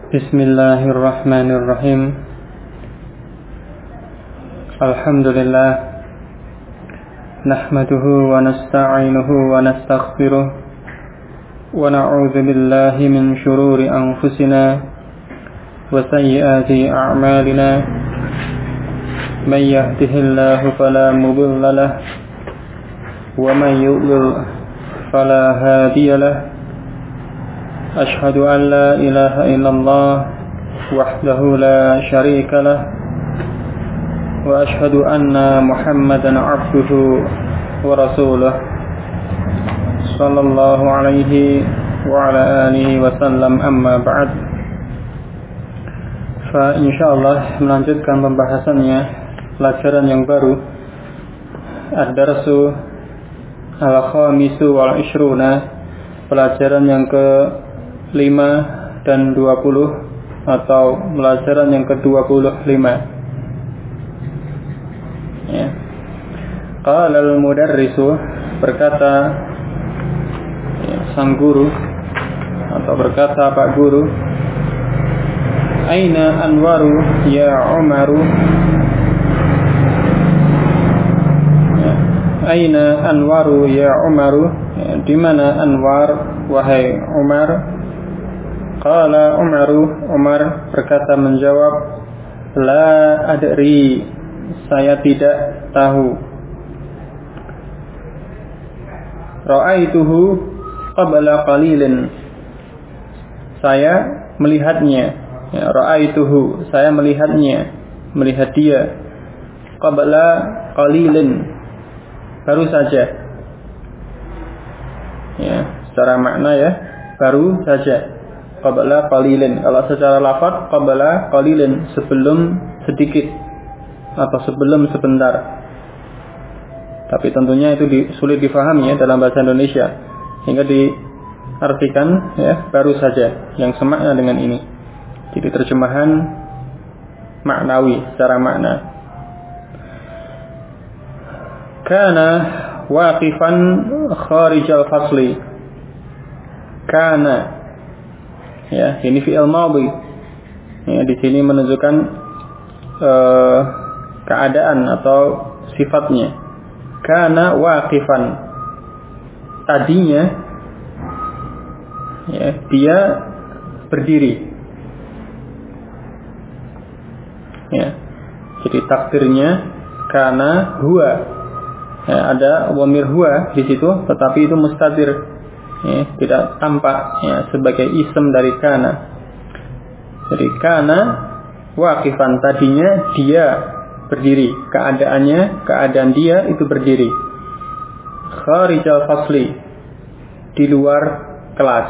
Bismillahirrahmanirrahim. Alhamdulillah. Nahmaduhu wa nasta'inuhu wa nastaghfiruh. Wa na'udzu billahi min shururi anfusina wa sayyiati a'malina. Man yahdihillahu fala mudilla lahu wa man yudlil fala hadiya lahu. أشهد أن لا إله إلا الله وحده لا شريك له وأشهد أن محمدا عبده ورسوله صلى الله عليه وعلى آله وسلم أما بعد. Insyaallah melanjutkan pembahasannya pelajaran yang baru, ad-darsu al-khamisu wal ishruna, pelajaran yang ke-5 dan 20 atau pelajaran yang ke-25. Ya. Qala al-mudarrisu, berkata sang guru atau berkata Pak Guru, Aina anwaru ya Umaru? Ya. Aina anwaru ya Umaru? Ya, di mana Anwar wahai Umar? Qala Umaru, Umar berkata menjawab, La adri, saya tidak tahu. Ra'aituhu qabla qalilin, saya melihatnya. Ya, ra'aituhu, saya melihatnya, melihat dia. Qabla qalilin, baru saja. Ya, secara makna ya, baru saja. Qabla qalilin, kalau secara lafaz qabla qalilin, sebelum sedikit atau sebelum sebentar. Tapi tentunya itu sulit difahami ya dalam bahasa Indonesia, sehingga diartikan ya baru saja, yang semakna dengan ini. Jadi terjemahan maknawi secara makna. Kana waqifan kharijal fasli. Kana, ya, ini fi'il madhi. Ya, di sini menunjukkan keadaan atau sifatnya. Kana waqifan, tadinya ya, dia berdiri. Ya. Jadi takdirnya kana huwa. Ya, ada dhamir huwa di situ, tetapi itu mustatir. Ya, tidak tampak ya, sebagai ism dari kana. Jadi kana waqifan, tadinya dia berdiri, keadaan dia itu berdiri. Kharijal fasli, di luar kelas.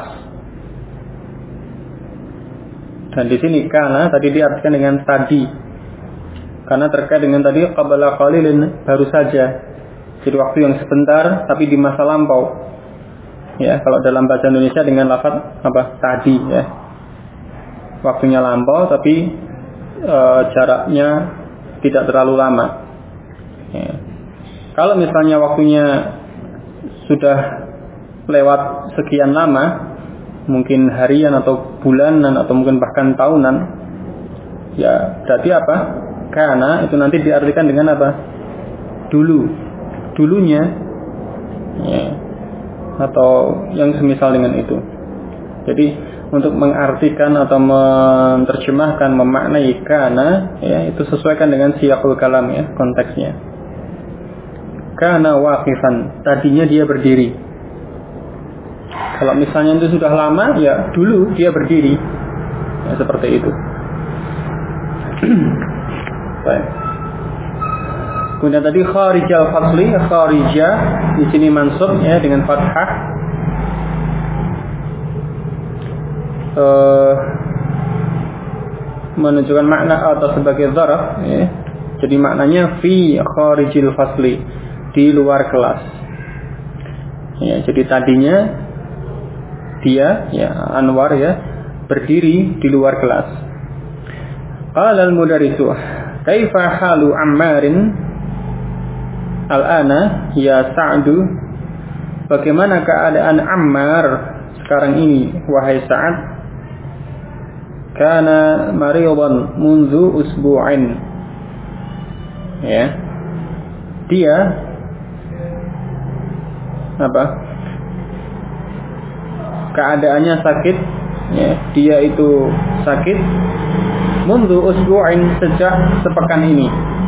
Dan di sini kana tadi diartikan dengan tadi, karena terkait dengan tadi qabla qalilin, baru saja. Jadi waktu yang sebentar tapi di masa lampau. Ya, kalau dalam bahasa Indonesia dengan lafaz apa? Tadi ya. Waktunya lampau tapi jaraknya tidak terlalu lama. Ya. Kalau misalnya waktunya sudah lewat sekian lama, mungkin harian atau bulanan atau mungkin bahkan tahunan, ya berarti apa? Karena itu nanti diartikan dengan apa? Dulunya. Ya. Atau yang semisal dengan itu. Jadi untuk mengartikan atau menerjemahkan, memaknai kana, ya, itu sesuaikan dengan siyaqul kalam ya, konteksnya. Kana waqifan, tadinya dia berdiri. Kalau misalnya itu sudah lama, ya dulu dia berdiri. Ya, seperti itu. Baik. Kemudian tadi kharijal fasli, kharijah di sini mansub ya dengan fathah. Menunjukkan makna atau sebagai dzaraf ya. Jadi maknanya fi kharijil fasli, di luar kelas. Ya, jadi tadinya dia ya Anwar ya berdiri di luar kelas. Qala al-mudarrisu, kaifa halu Ammarin al-ana ya Sa'du, bagaimana keadaan Ammar sekarang ini wahai Sa'ad? kana maridan mundu usbu'in. Ya. Dia apa? Keadaannya sakit, ya. Dia itu sakit mundu usbu'in, sejak sepekan ini.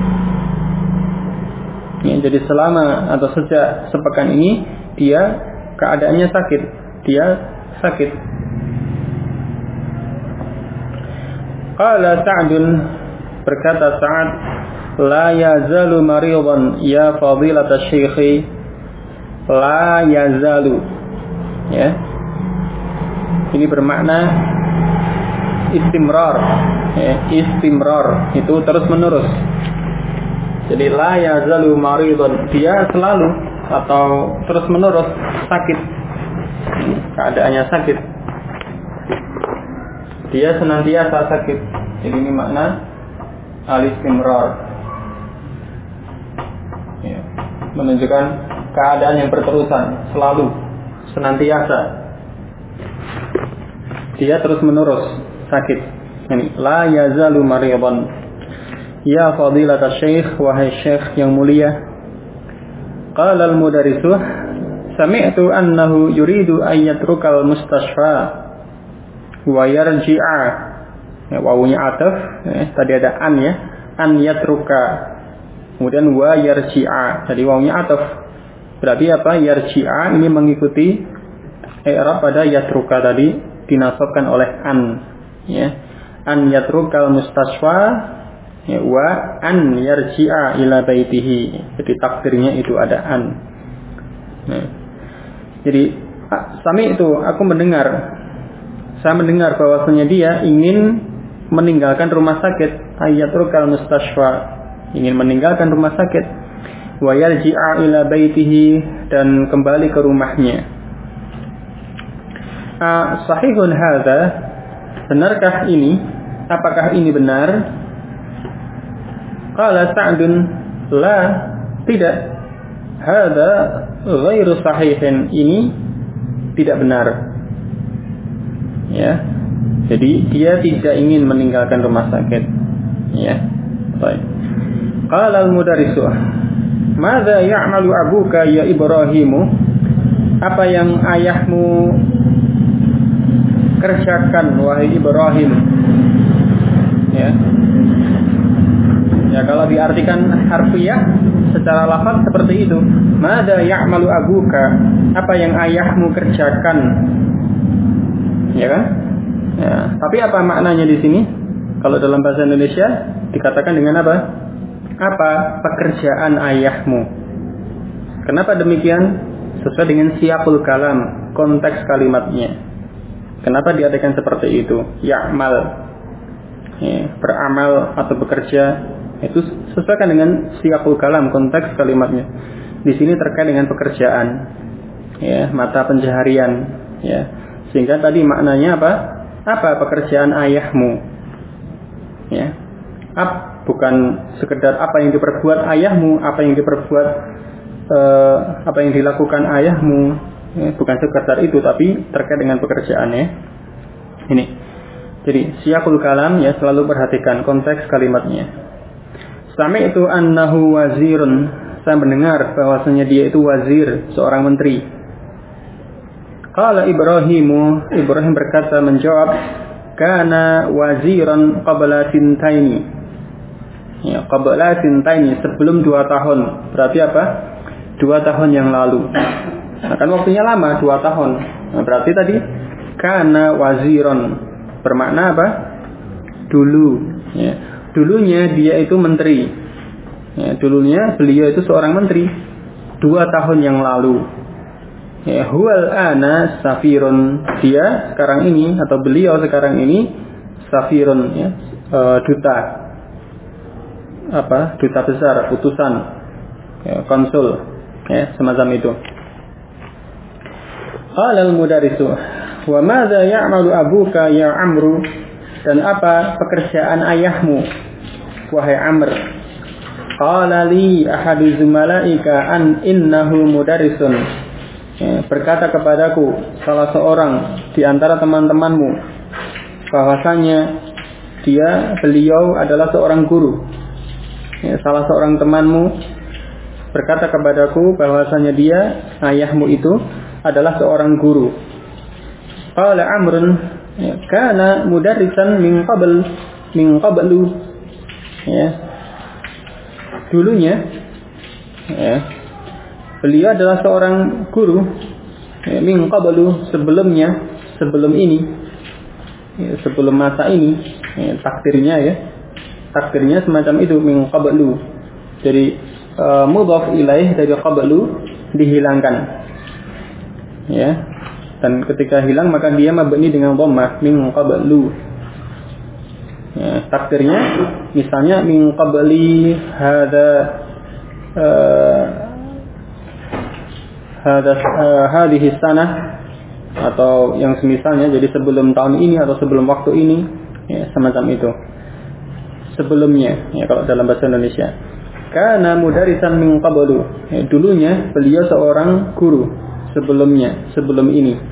Ya, jadi selama atau sejak sepekan ini dia keadaannya sakit. Dia sakit. Qala Sa'dun, berkata Sa'ad, la yazalu maridan ya fadilata syekhi. La yazalu. Ya. Ini bermakna istimrar. Ya, istimrar itu terus menerus. Jadi la yazalu maridan, dia selalu atau terus menerus sakit. Keadaannya sakit. Dia senantiasa sakit. Jadi ini makna al-istimrar. Ya, menunjukkan keadaan yang berterusan, selalu, senantiasa. Dia terus menerus sakit. Ini la yazalu maridan. Ya fadilat syekh, wahai syekh yang mulia. Qala al-mudarrisuh, sami'tu annahu yuridu an yatrukal mustashfa wa yarji'a. Ya, wawunya ataf, tadi ada an, ya, an yatruka, kemudian wa yarji'a, jadi wawunya ataf. Berarti apa? Yarji'a ini mengikuti i'rab pada yatruka tadi, dinasabkan oleh an, ya. An yatrukal mustashfa, ya, wa an yarji'a ila baitihi. Jadi takdirnya itu ada an. Nah, jadi sami itu aku mendengar, saya mendengar bahwasanya dia ingin meninggalkan rumah sakit, ayatrukal mustashfa, ingin meninggalkan rumah sakit, wa yarji'a ila baitihi, dan kembali ke rumahnya. Sahihun hadza, benarkah ini? Apakah ini benar? Qala Sa'dun, la, tidak. Hadza ghairu sahihin, ini tidak benar. Ya. Jadi dia tidak ingin meninggalkan rumah sakit. Ya. Baik. Qala al-mudarrisuh, madza ya'malu abuka ya Ibrahimu? Apa yang ayahmu kerjakan wahai Ibrahim? Ya. Ya, kalau diartikan harfiah secara lafaz seperti itu. Madza ya'malu abuka? Apa yang ayahmu kerjakan? Ya kan? Ya, tapi apa maknanya di sini? Kalau dalam bahasa Indonesia dikatakan dengan apa? Apa pekerjaan ayahmu? Kenapa demikian? Sesuai dengan siyaqul kalam, konteks kalimatnya. Kenapa diartikan seperti itu? Ya'mal, ya, beramal atau bekerja, itu sesuaikan dengan siyaqul kalam, konteks kalimatnya. Di sini terkait dengan pekerjaan, ya, mata pencaharian, ya. Sehingga tadi maknanya apa? Apa pekerjaan ayahmu? Ya. Bukan sekedar apa yang diperbuat ayahmu, apa yang diperbuat, apa yang dilakukan ayahmu, ya, bukan sekedar itu, tapi terkait dengan pekerjaannya. Ini. Jadi siyaqul kalam, ya, selalu perhatikan konteks kalimatnya. Sami'tu annahu wazirun, saya mendengar bahwasanya dia itu wazir, seorang menteri. Qala Ibrahim berkata, menjawab, kana waziran qabla sintaini. Ya, qabla sintaini, sebelum 2 tahun. Berarti apa? 2 tahun yang lalu. Nah, kan waktunya lama, 2 tahun. Nah, berarti tadi kana waziran bermakna apa? Dulu, ya. Dulunya dia itu menteri. Ya, dulunya beliau itu seorang menteri 2 tahun yang lalu. Ya, huwal ana safirun, dia sekarang ini atau beliau sekarang ini safirun, ya, duta, apa, duta besar, utusan, ya, konsul, ya, semacam itu. Qala al-mudarrisu, wa madza ya'malu abuka ya Amru? Dan apa pekerjaan ayahmu wahai Amr? Qala li ahadu zumalaika an innahu mudarrisun. Ya, berkata kepadaku salah seorang di antara teman-temanmu, bahwasanya beliau adalah seorang guru. Ya, salah seorang temanmu berkata kepadaku bahwasanya ayahmu itu adalah seorang guru. Qala Amrun, ya, kana mudarrisan min qablu. Ya. Dulunya, ya, beliau adalah seorang guru, ya, min qablu, sebelum ini, ya, sebelum masa ini, ya, takdirnya semacam itu, min qablu. Jadi mudhaf ilaih dari qablu dihilangkan, ya, dan ketika hilang maka dia mabni dengan dhammah, min qablu. Ya, takdirnya misalnya min qabli hadhihi sanah, atau yang semisalnya, jadi sebelum tahun ini atau sebelum waktu ini, ya, semacam itu. Sebelumnya, ya, kalau dalam bahasa Indonesia. Kana mudarisan min qablu, ya, dulunya beliau seorang guru sebelum ini.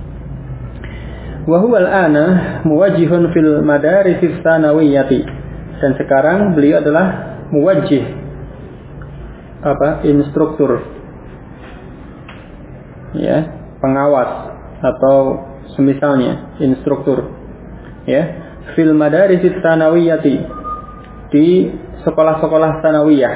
Wa huwa al-ana muwajjihun fil madaris tsanawiyati, dan sekarang beliau adalah muwajjih, instruktur, ya, pengawas atau semisalnya instruktur, ya, fil madaris tsanawiyati, di sekolah-sekolah tsanawiyah,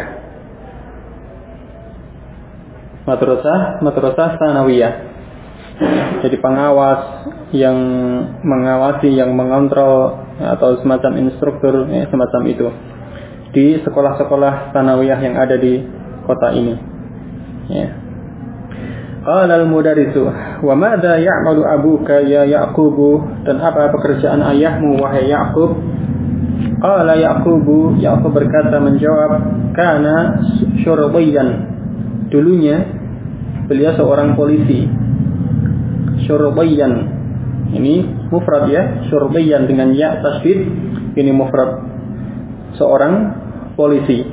madrasah tsanawiyah. Jadi pengawas yang mengawasi, yang mengontrol, atau semacam instruktur, ya, semacam itu di sekolah-sekolah tsanawiyah yang ada di kota ini, ya. Qala al-mudarrisu, wa madza ya'malu abuka ya Ya'qub, dan apa pekerjaan ayahmu wahai Ya'qub? Qala Ya'qub berkata, menjawab, kana syurbiyan, dulunya beliau seorang polisi. Syurbiyan ini mufrad, ya, syurbiyan dengan ya tasydid, ini mufrad, seorang polisi.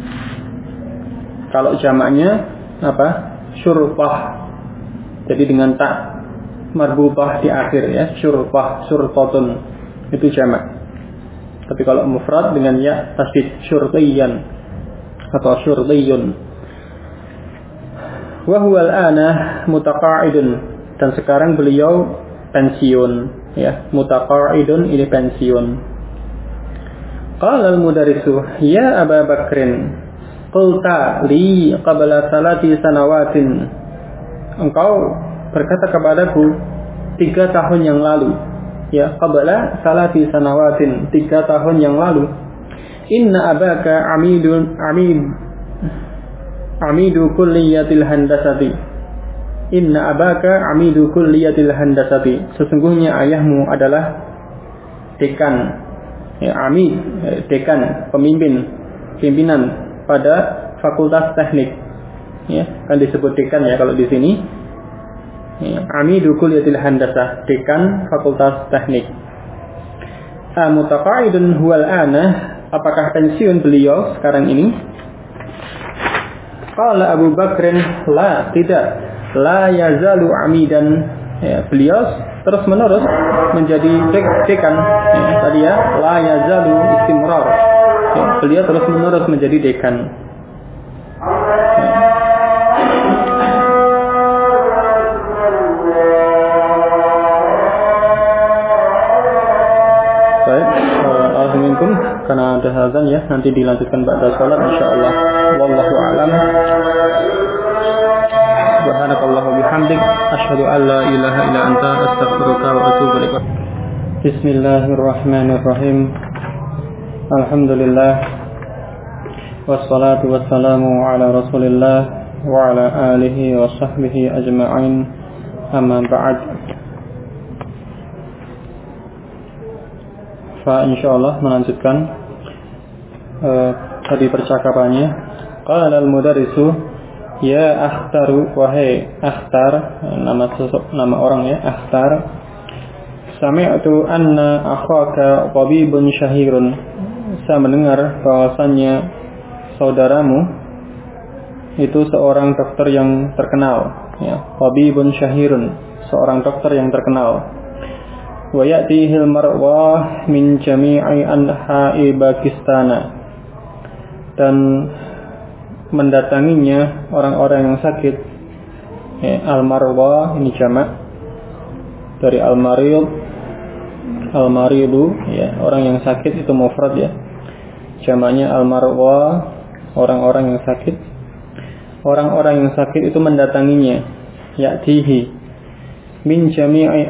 Kalau jamaknya syurpah, jadi dengan tak marbutah di akhir, ya, syurpah, syurtatun, itu jamak. Tapi kalau mufrad dengan ya tasydid, syurbiyan atau syurdiyun. Wa huwa al-ana mutaqa'idun, dan sekarang beliau pensiun, ya, mutaqa'idun ini pensiun. Qala al-mudarrisu, ya Aba Bakrin, qulta li qabla 3 sanawatin, engkau berkata kepadaku 3 tahun yang lalu, ya, qabla 3 sanawatin, 3 tahun yang lalu, inna abaka amidu kulliyatil handasati, inna abaka amidu kulliyatil handasati, sesungguhnya ayahmu adalah dekan, ya, amid, dekan, pimpinan pada fakultas teknik, ya, kan disebut dekan, ya, kalau di sini, ya, amidu kulliyatil handasah, dekan fakultas teknik. Mutaqa'idun huwal ana, apakah pensiun beliau sekarang ini? Qala Abu Bakrin, la, tidak, la yazalu amidan, ya, beliau terus menerus menjadi dekan, ya, tadi, ya, la yazalu istimrar, ya, beliau terus menerus menjadi dekan, ya. Baik, alhamdulillah, karena ada azan, ya, nanti dilanjutkan ba'da salat insyaallah. Wallahu a'lam. Subhanakallah wa bihamdik, asyhadu an la ilaha illa anta, astaghfiruka wa atubu ilaik. Bismillahirrahmanirrahim. Alhamdulillah, wassalatu wassalamu ala Rasulillah wa ala alihi wa sahbihi ajma'in. Amma ba'd. Fa insyaallah melanjutkan tadi percakapannya. Qala al-mudarrisu, ya Akhtaru, wahai Akhtar, nama orang, ya, Akhtar, sami'tu anna akhaka tabibun syahirun, saya mendengar bahwasannya saudaramu itu seorang dokter yang terkenal, ya, tabibun syahirun, seorang dokter yang terkenal. wa ya'tihil marwah min jami'i anha'i Pakistan, dan mendatanginya orang-orang yang sakit. Al-marwah ini jamak dari al-marid, al-maridu ya, orang yang sakit itu mufrad ya. Jamaknya al-marwah, orang-orang yang sakit. Orang-orang yang sakit itu mendatanginya, ya'tihi min jami'i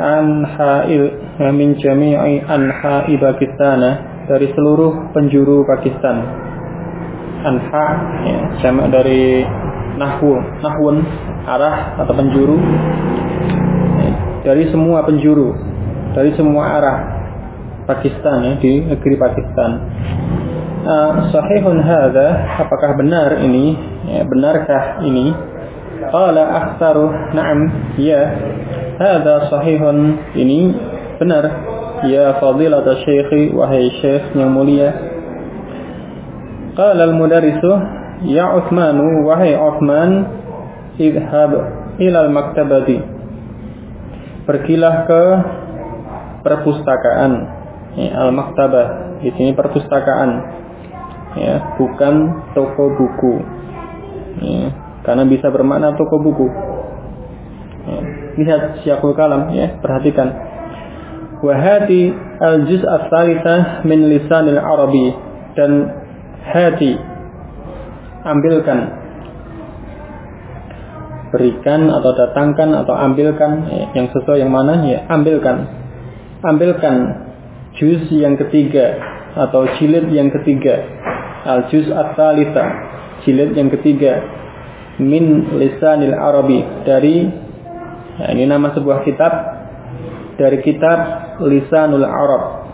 anha'i Pakistan, dari seluruh penjuru Pakistan. Anha ya, jamak dari nahwun, arah atau penjuru. Dari semua penjuru, dari semua arah Pakistan ya, di negeri Pakistan. Sahihun hadza, apakah benar ini? Ya, benarkah ini? Qala aktsaru na'am, ya. Hadza sahihun, ini benar. Ya fadilat asy-syekh, wahai syekh yang mulia. Qala al-mudarrisu, ya Utsman, wahai Utsman, idhhab ila al-maktabati, pergilah ke perpustakaan. Ya, al-maktabah di sini perpustakaan. Ya, bukan toko buku. Ya, karena bisa bermakna toko buku. Ya, lihat Syiakhul Kalam ya, perhatikan. Wa hati al-juz' ats-tsalitsah min lisanil arabi, dan hati ambilkan, berikan atau datangkan atau ambilkan ya, yang sesuai yang mana ya, ambilkan juz yang ketiga atau jilid yang ketiga, al-juz ats-tsalitsah, jilid yang ketiga, min lisanil arabi, dari ya, ini nama sebuah kitab, dari kitab Lisanul Arab.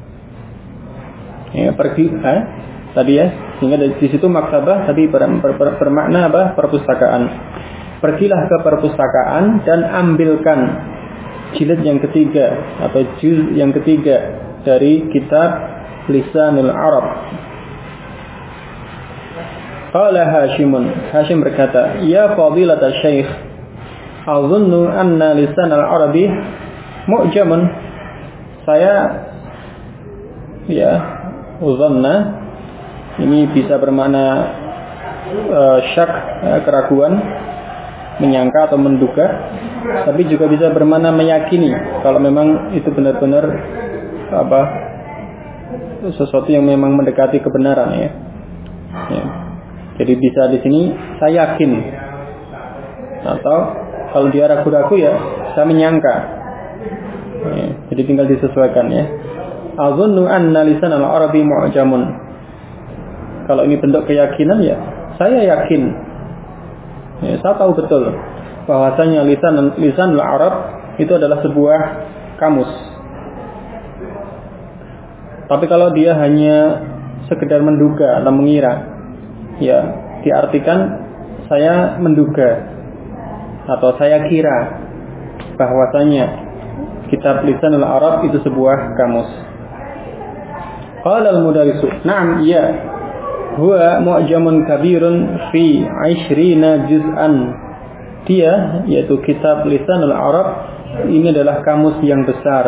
Ya, pergi tadi ya, sehingga di situ maktabah tadi bermakna apa? Perpustakaan. Pergilah ke perpustakaan dan ambilkan jilid yang ketiga atau juz yang ketiga dari kitab Lisanul Arab. Qala Hashim berkata, ya fadilat asy-syekh, azunnu anna lisan al-arabi mu'jamun. Saya ya, uzanna ini bisa bermakna syak, keraguan, menyangka atau menduga, tapi juga bisa bermakna meyakini kalau memang itu benar-benar apa, sesuatu yang memang mendekati kebenaran ya. Ya. Jadi bisa di sini saya yakin, atau kalau dia ragu-ragu ya saya menyangka. Ya, jadi tinggal disesuaikan ya. Azunnu anna lisan al-arabi mu'jamun. Kalau ini bentuk keyakinan ya saya yakin. Ya, saya tahu betul bahwasanya lisan al-arab itu adalah sebuah kamus. Tapi kalau dia hanya sekedar menduga atau mengira, ya diartikan saya menduga atau saya kira bahwasanya kitab Lisanul Arab itu sebuah kamus. Qala al-mudarrisu, na'am, ya, huwa mu'jamun kabirun fi 20 juz'an. Dia, yaitu kitab Lisanul Arab, ini adalah kamus yang besar.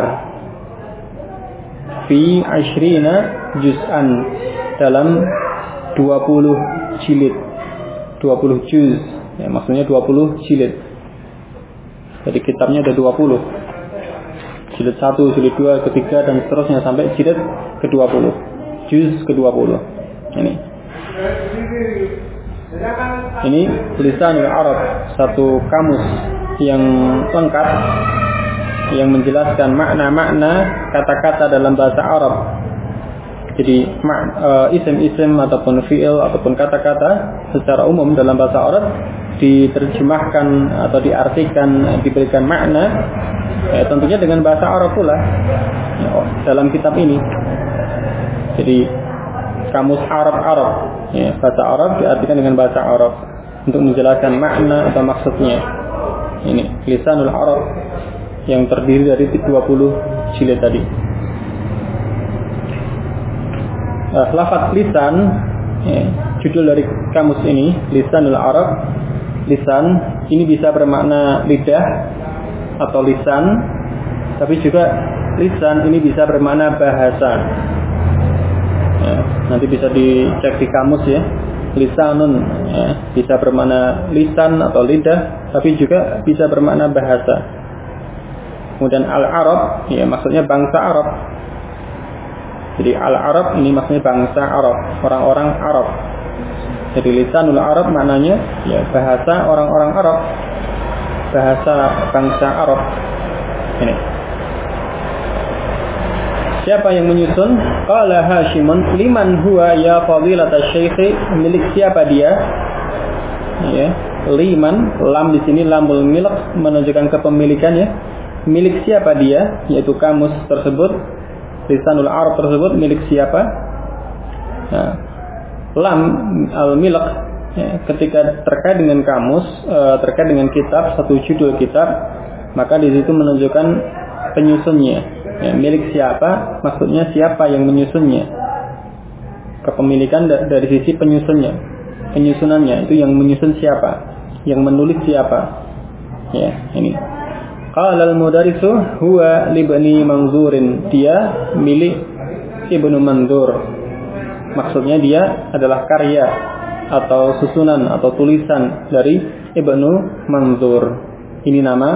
Fi 20 juz'an, dalam 20 jilid, 20 juz ya, maksudnya 20 jilid. Jadi kitabnya ada 20, jilid 1, jilid 2, ketiga dan seterusnya sampai jilid ke-20, juz ke-20. Ini Lisanul Arab, satu kamus yang lengkap yang menjelaskan makna-makna kata-kata dalam bahasa Arab. Jadi isim-isim ataupun fi'il ataupun kata-kata secara umum dalam bahasa Arab diterjemahkan atau diartikan, diberikan makna ya, tentunya dengan bahasa Arab pula ya, dalam kitab ini. Jadi kamus Arab ya, bahasa Arab diartikan dengan bahasa Arab untuk menjelaskan makna atau maksudnya. Ini Lisanul Arab yang terdiri dari 20 jilid tadi. Lafaz lisan ya, judul dari kamus ini Lisanul Arab. Lisan ini bisa bermakna lidah atau lisan, tapi juga lisan ini bisa bermakna bahasa. Ya, nanti bisa dicek di kamus ya. Lisanun ya, bisa bermakna lisan atau lidah, tapi juga bisa bermakna bahasa. Kemudian al-Arab ya maksudnya bangsa Arab. Jadi al-Arab ini maksudnya bangsa Arab, orang-orang Arab. Jadi lisanul Arab maknanya ya bahasa orang-orang Arab, bahasa bangsa Arab. Ini. Siapa yang menyusun? Qala Hashimun liman huwa ya fadilata syekh, milik siapa dia? Ya, liman, lam di sini lamul milk menunjukkan kepemilikan ya. Milik siapa dia? Yaitu kamus tersebut, lisanul Arab tersebut milik siapa? Nah, lam al-milk ya, ketika terkait dengan kamus, terkait dengan kitab, satu judul kitab, maka di situ menunjukkan penyusunnya. Ya, milik siapa? Maksudnya siapa yang menyusunnya? Kepemilikan dari sisi penyusunnya, penyusunannya itu yang menyusun siapa? Yang menulis siapa? Ya, ini. Qala al-mudarrisu huwa libni Manzurin. Dia milik Ibnu Manzur. Maksudnya dia adalah karya atau susunan atau tulisan dari Ibnu Manzur. Ini nama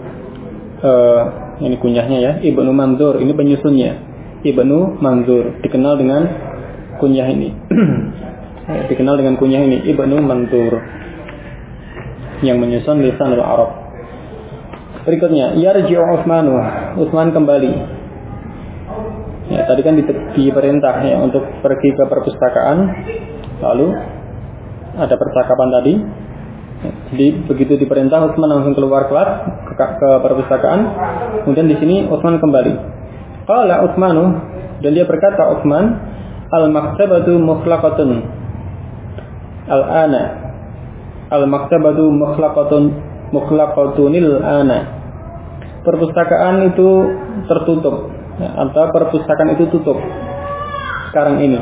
ini kunyahnya ya, Ibnu Manzur, ini penyusunnya. Ibnu Manzur dikenal dengan kunyah ini. Dikenal dengan kunyah ini, Ibnu Manzur, yang menyusun lisanul Arab. Berikutnya, yarji'u Utsmanu, Utsman kembali. Ya, tadi kan diperintah ya untuk pergi ke perpustakaan, lalu ada percakapan tadi. Jadi begitu diperintah Utsman langsung keluar kelas ke perpustakaan. Kemudian di sini Utsman kembali. Qala Utsmanu, dan dia berkata Utsman, al-maktabatu mukhlaqatun al-ana. Al-maktabatu mukhlaqatunil ana. Perpustakaan itu tertutup ya, atau perpustakaan itu tutup sekarang ini.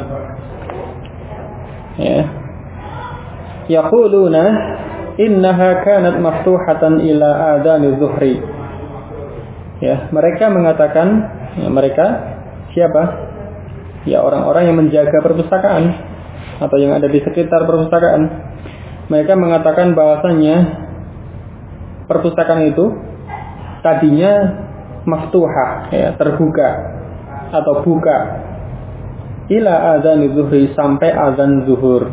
Ya. Yaquluna innaha kanat maftuhatan ila adani zuhri. Ya, mereka mengatakan, ya, mereka siapa? Ya, orang-orang yang menjaga perpustakaan atau yang ada di sekitar perpustakaan. Mereka mengatakan bahwasanya perpustakaan itu tadinya maftuhah, ya, terbuka atau buka ila adani zuhri, sampai azan zuhur.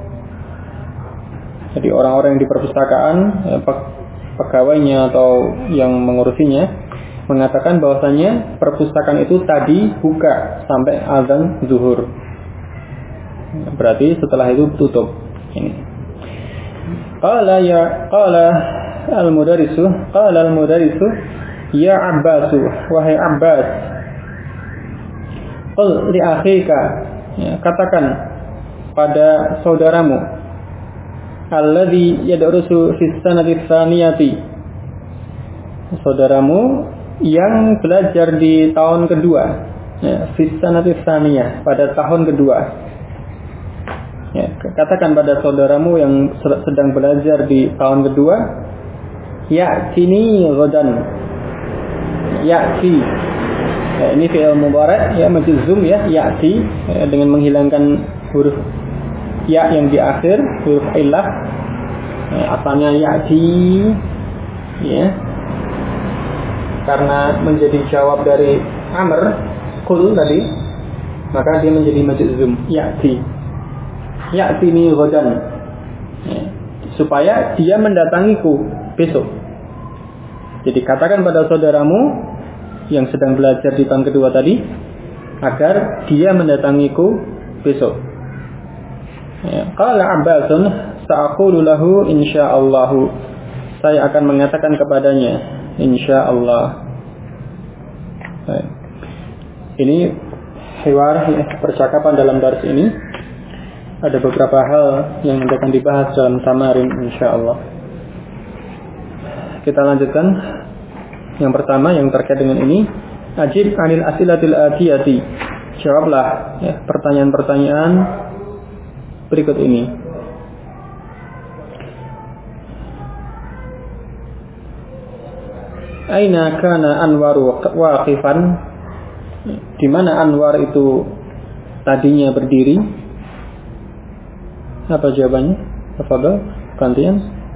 Jadi orang-orang yang di perpustakaan, pegawainya atau yang mengurusinya, mengatakan bahwasanya perpustakaan itu tadi buka sampai azan zuhur. Berarti setelah itu tutup. Ini. Qala al-mudarrisu ya Abbasu, wahai Abbas, qul li akhika, ya, katakan pada saudaramu, alladzi yadrusu fis sanati tsaniyati, saudaramu yang belajar di tahun kedua, ya, fis sanati tsaniyah, pada tahun kedua. Ya, katakan pada saudaramu yang sedang belajar di tahun kedua, ya sini ghadan, ya si, ya, ini fi'il mudhari' ya majzum ya, ya'ti, ya, dengan menghilangkan huruf ya yang di akhir, huruf illah, ya, asalnya ya'ti ya, karena menjadi jawab dari amr qul tadi, maka dia menjadi majzum, ya'tini ghadan, ya, supaya dia mendatangiku besok. Jadi katakan pada saudaramu yang sedang belajar di tahun kedua tadi agar dia mendatangiku besok. Ya, qala Abbasun sa'aqulu lahu insyaallah, saya akan mengatakan kepadanya insyaallah. Ini hiwar, percakapan dalam dars ini. Ada beberapa hal yang akan dibahas dalam tamarin insyaallah. Kita lanjutkan. Yang pertama yang terkait dengan ini, ajib anil asilatil atiyati, jawablah ya, pertanyaan-pertanyaan berikut ini. Aina kana Anwaru waqifan, Di mana Anwar itu tadinya berdiri? Apa jawabannya? Tafadhol, gantian.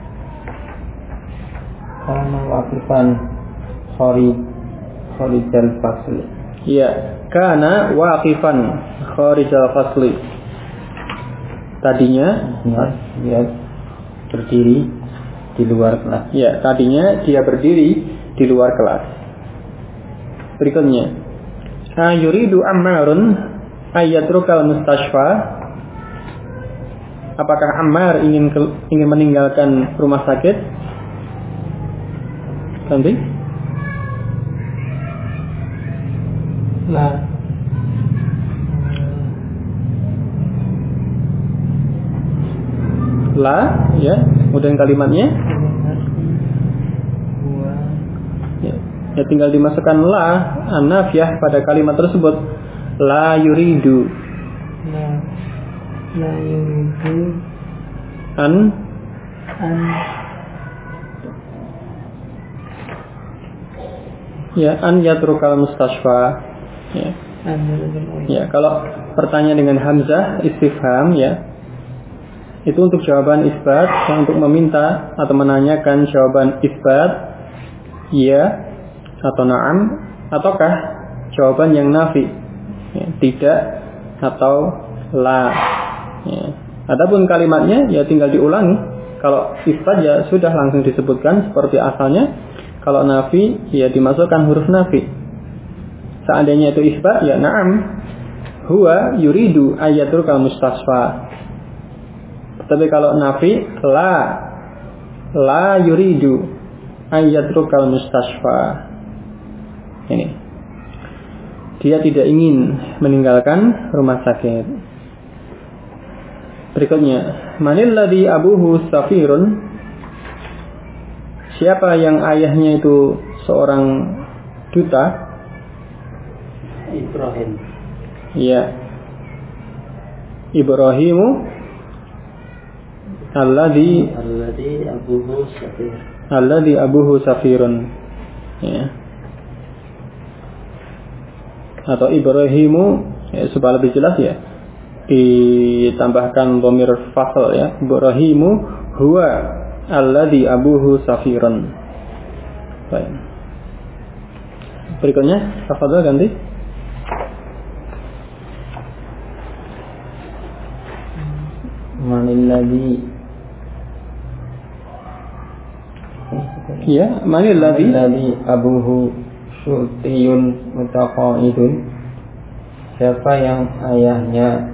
Kana waqifan kharijal fasli. Ya, kana waqifan kharijal fasli. Tadinya dia berdiri di luar kelas. Ya, tadinya dia berdiri di luar kelas. Berikutnya, yuridu Ammarun ayatrukal mustashfa. Apakah Ammar ingin meninggalkan rumah sakit? Ganti. La, ya. Kemudian kalimatnya. Ya, tinggal dimasukkan la an-nafiyah pada kalimat tersebut. La yuridu. La yuridu An Ya, an yatrukal mustashfa. Ya. Ya, kalau pertanyaan dengan hamzah istifham, ya, itu untuk jawaban isbat, yang untuk meminta atau menanyakan jawaban isbat, ya atau na'am, ataukah jawaban yang nafi, ya, tidak atau la. Ya. Adapun kalimatnya ya tinggal diulangi. Kalau isbat ya sudah langsung disebutkan seperti asalnya. Kalau nafi ya dimasukkan huruf nafi. Seandainya itu isbat ya na'am, huwa yuridu ayatrukal mustasfa. Tapi kalau nafi la yuridu ayatrukal mustasfa. Ini, dia tidak ingin meninggalkan rumah sakit. Berikutnya, manilladzi abuhu safirun. Siapa yang ayahnya itu seorang duta? Ibrahim. Ya. Ibrahimu alladzi abuhu safirun. Ya. Atau Ibrahimu, ya, supaya lebih jelas ya, ditambahkan dhamir fasl, ya. Ibrahimu huwa alladzi abuhu safirun. Baik. Berikutnya, tafadhol ganti. Manilladzi. Ya, manilladzi abuhu syurtiyun mutaqaidun. Siapa yang ayahnya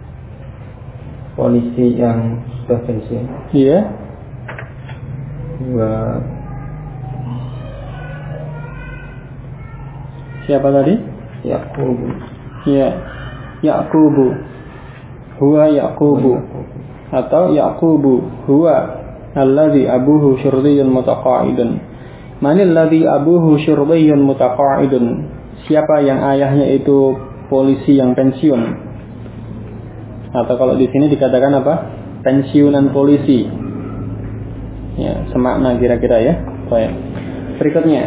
polisi yang sudah pensiun? Iya. Siapa tadi? Yaqubu. Ya, Yaqubu. Huwa Yaqubu. Atau Yaqubu huwa alladzi abuhu syurtiyun mutaqaidun. Manil ladzi abuhu syurtiyun mutaqaidun. Siapa yang ayahnya itu polisi yang pensiun? Atau kalau di sini dikatakan apa? Pensiunan polisi. Ya, semakna kira-kira ya. Baik. Berikutnya.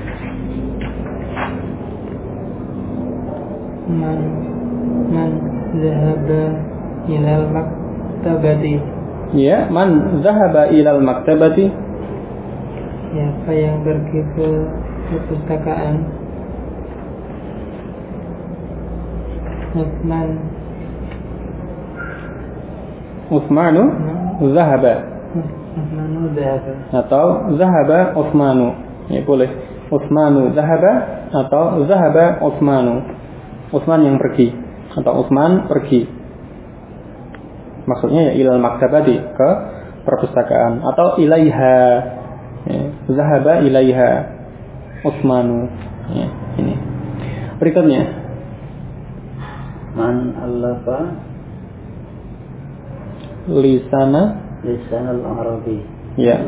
Man zahaba ilal maktabati. Ya, man zahaba ilal maktabati. Siapa yang pergi ke perpustakaan? Utsmanu zahaba. Atau zahaba Utsmanu. Ya boleh. Utsmanu zahaba atau zahaba Utsmanu. Utsman yang pergi atau Utsman pergi. Maksudnya ya ilal maktabati, ke perpustakaan, atau ilaiha. Ya, zahaba ilaiha Utsmanu. Ya, ini. Berikutnya. Man allafa lisan al-arabi. Ya.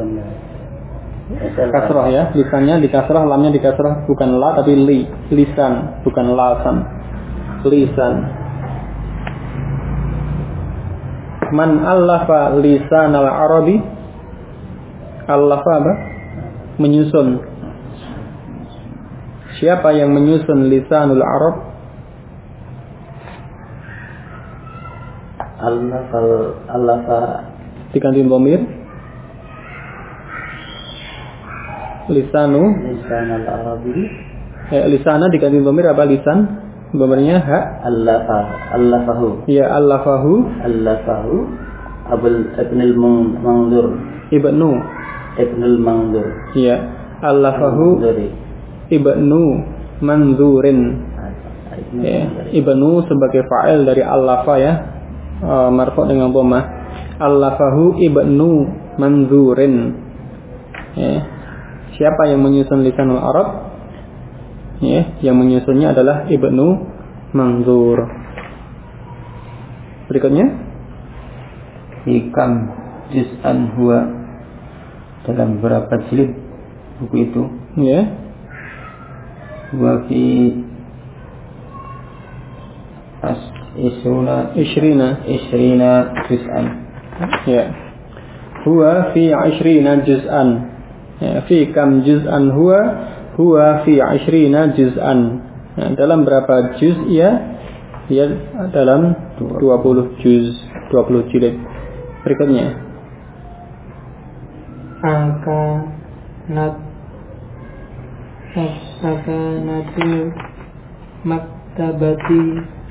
Kasrah ya, lisannya dikasrah, lamnya dikasrah, bukan la tapi li, lisan, bukan lasan. Lisan. Man allafa lisan al-arabi. Allafa apa? Menyusun. Siapa yang menyusun lisanul Arab? Allafa Diganti dhamir. Lisanul Arabi. Lisana diganti dhamir apa lisan? Dhamirnya ha. Allafahu. Ya, allafahu. Ibnul Manzur. Ibnul Manzur. Ya, allafahu Ibnu Manzurin. Ya, Ibnu sebagai fa'il dari allafa ya. Marfu' dengan dhammah. Allafahu Ibnu Manzurin. Ya. Siapa yang menyusun lisanul Arab? Ya, yang menyusunnya adalah Ibnu Manzur. Berikutnya, Hikam juz'an huwa, dalam berapa jilid buku itu? Ya. Wa fi ishrina juz'an. Ya. Huwa fi 20 juz'an. Ya, fi kam juz'an huwa fi 20 juz'an. Nah, dalam berapa juz ya? Ya, dalam 20 juz, 20 jilid. Berikutnya. Akanatil maktabati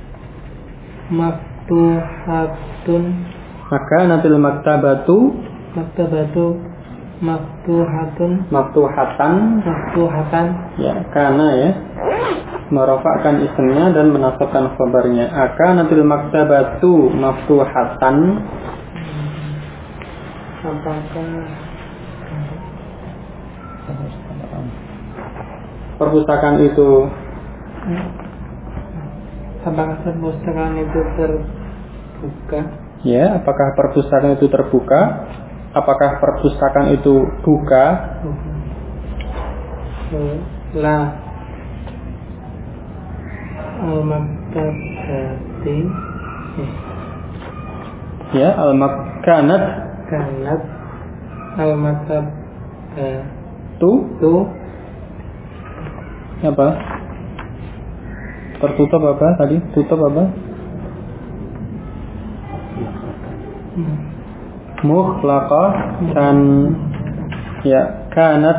maftuhatun. Akanatil maktabatu maftuhatan. Ya, kana ya. Merofakkan isimnya dan menasabkan khabarnya. Akanatil maktabatu maftuhatan. Perpustakaan itu terbuka? Ya, apakah perpustakaan itu terbuka? Apakah perpustakaan itu buka? La al-maktabati. Ya, al-makanat al-maktabatu apa? Tertutup apa tadi? Tutup apa? Mughlaqatan. Ya, kanat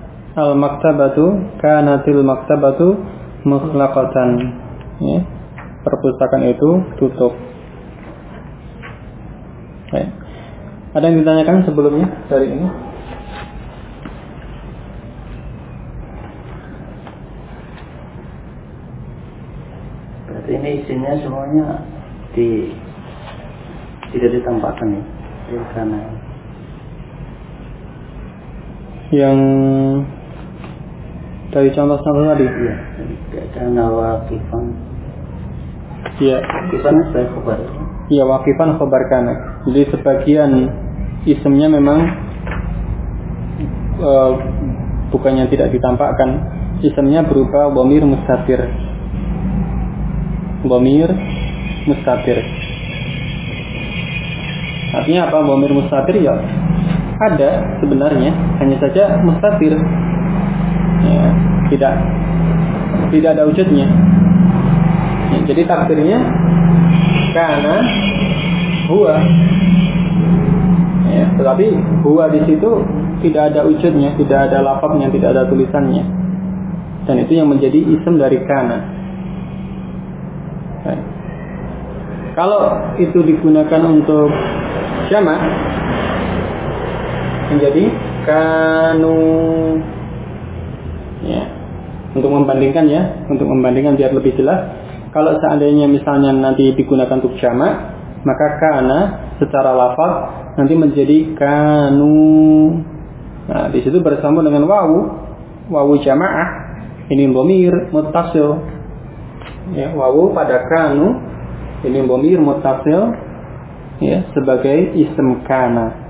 kanatil maktabatu mughlaqatan. Ya, perpustakaan itu tutup. Baik. Ada yang ditanyakan sebelumnya dari ini? Berarti ini isinya semuanya tidak ditambahkan ya? Karena yang dari contoh-contoh tadi? Iya, karena wakifan. Iya. Wakifan saya khabar. Iya, wakifan khabar kana. Jadi sebagian isimnya memang bukannya tidak ditampakkan, isimnya berupa dhamir mustatir. Dhamir mustatir. Artinya apa dhamir mustatir? Ya, ada sebenarnya, hanya saja mustatir. Ya, tidak ada wujudnya. Ya, jadi takdirnya kana huwa. Ya, tetapi huwa di situ tidak ada wujudnya, tidak ada lafaznya, tidak ada tulisannya. Dan itu yang menjadi isim dari kana. Baik. Kalau itu digunakan untuk jamak, menjadi kanu. Ya, untuk membandingkan biar lebih jelas. Kalau seandainya misalnya nanti digunakan untuk jamak, maka kana secara lafaz nanti menjadi kanu. Nah, di situ bersama dengan wawu jamaah. Ini dhamir muttasil. Ya, wawu pada kanu ini dhamir muttasil ya sebagai isim kana.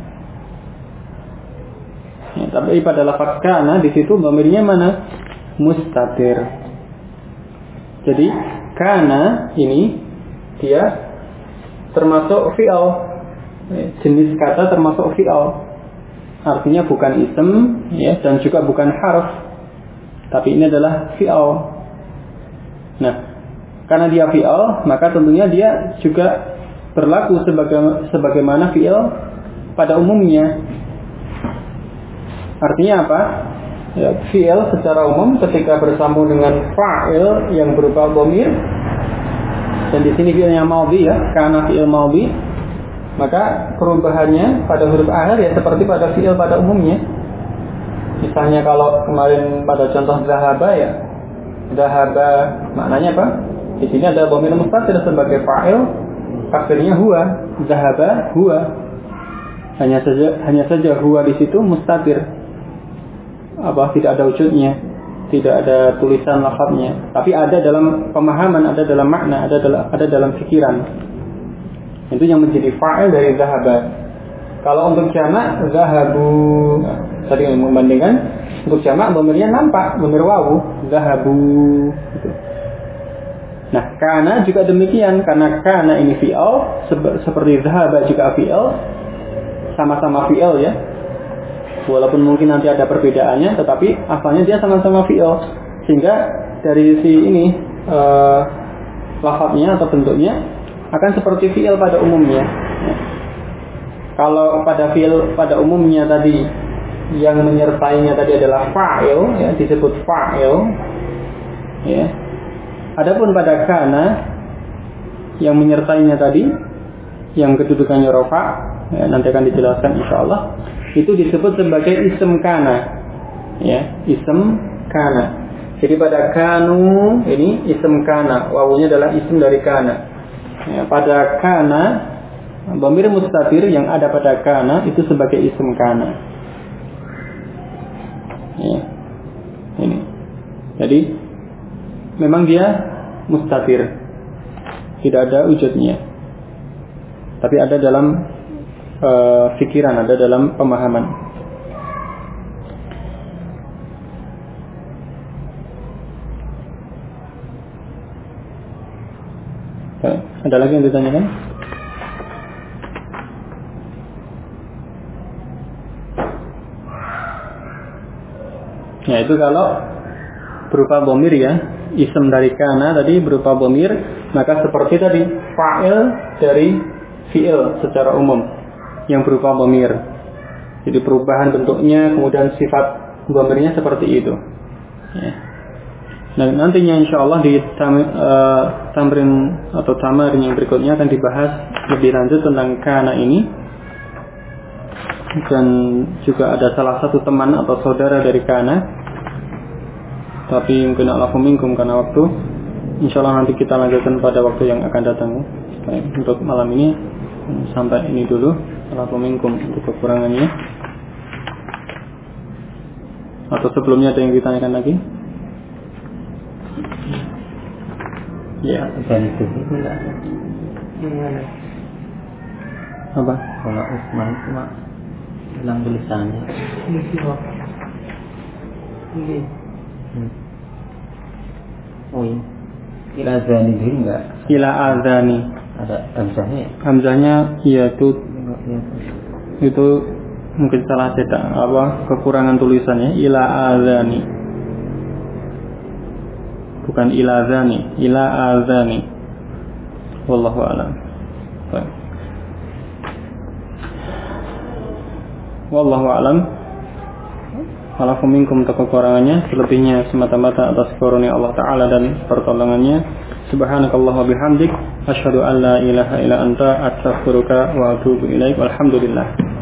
Ya, tapi pada lafaz kana di situ dhamirnya mana? Mustatir. Jadi kana ini dia termasuk fi'al. Jenis kata termasuk fi'al. Artinya bukan isim ya, dan juga bukan harf. Tapi ini adalah fi'al. Nah, karena dia fi'al, maka tentunya dia juga berlaku sebagaimana fi'al pada umumnya. Artinya apa? Ya, fi'al secara umum ketika bersambung dengan fa'il yang berupa dhamir, dan di sini fi'ilnya madhi ya, karena fi'il madhi, maka perubahannya pada huruf akhir ya seperti pada fi'il pada umumnya. Misalnya kalau kemarin pada contoh zahaba ya, zahaba maknanya apa? Di sini ada dhamir mustatir sebagai fa'il, akhirnya huwa, zahaba huwa. Hanya saja huwa di situ mustatir. Tidak ada wujudnya, tidak ada tulisan lafadznya, tapi ada dalam pemahaman, ada dalam makna, ada dalam pikiran. Itu yang menjadi fa'il dari zahaba. Kalau untuk jamak zahabu, tadi membandingkan untuk jamak dhamirnya nampak, dhamir wawu, zahabu gitu. Nah, kana juga demikian, karena kana ini fi'il seperti zahaba juga fi'il, sama-sama fi'il ya. Walaupun mungkin nanti ada perbedaannya, tetapi asalnya dia sama-sama fi'il. Sehingga dari si ini lafadznya atau bentuknya akan seperti fi'il pada umumnya. Ya. Kalau pada fi'il pada umumnya tadi yang menyertainya tadi adalah fa'il, ya, disebut fa'il. Ya. Adapun pada kana yang menyertainya tadi yang kedudukannya rafa', ya, nanti akan dijelaskan insyaallah, itu disebut sebagai ism kana. Ya, ism kana. Jadi pada kanu ini ism kana, wawunya adalah ism dari kana. Ya, pada kana dhamir mustatir yang ada pada kana itu sebagai ism kana. Ya. Ini. Jadi memang dia mustatir. Tidak ada wujudnya. Tapi ada dalam fikiran, ada dalam pemahaman. Ada lagi yang ditanyakan? Ya, itu kalau berupa dhamir ya, ism dari kana tadi berupa dhamir, maka seperti tadi fa'il dari fi'il secara umum yang berupa dhamir. Jadi perubahan bentuknya, kemudian sifat dhamirnya seperti itu. Ya. Nah, nantinya insyaallah di tamrin atau tamarin yang berikutnya akan dibahas lebih lanjut tentang kana ini. Dan juga ada salah satu teman atau saudara dari kana. Tapi mungkin alafu minkum karena waktu. Insyaallah nanti kita lanjutkan pada waktu yang akan datang. Baik, untuk malam ini sampai ini dulu. Alafu minkum untuk kekurangannya. Atau sebelumnya ada yang ditanyakan lagi? Ya, dan itu enggak. Apa? Kalau Utsman cuma hilang tulisannya. Ini. Oh iya. Ila azani dulu enggak? Ila azani. Ada hamzahnya. Hamzahnya iya itu mungkin salah cetak kekurangan tulisannya ila azani. Bukan ila azani, ila azani. Wallahu a'lam. Baik. Wallahu a'lam. Alafu minkum kekurangannya, selebihnya semata-mata atas karunia Allah Ta'ala dan pertolongannya. Subhanakallah wa bihamdik, asyhadu an la ilaha illa anta, astaghfiruka wa atubu ilaik. Walhamdulillah.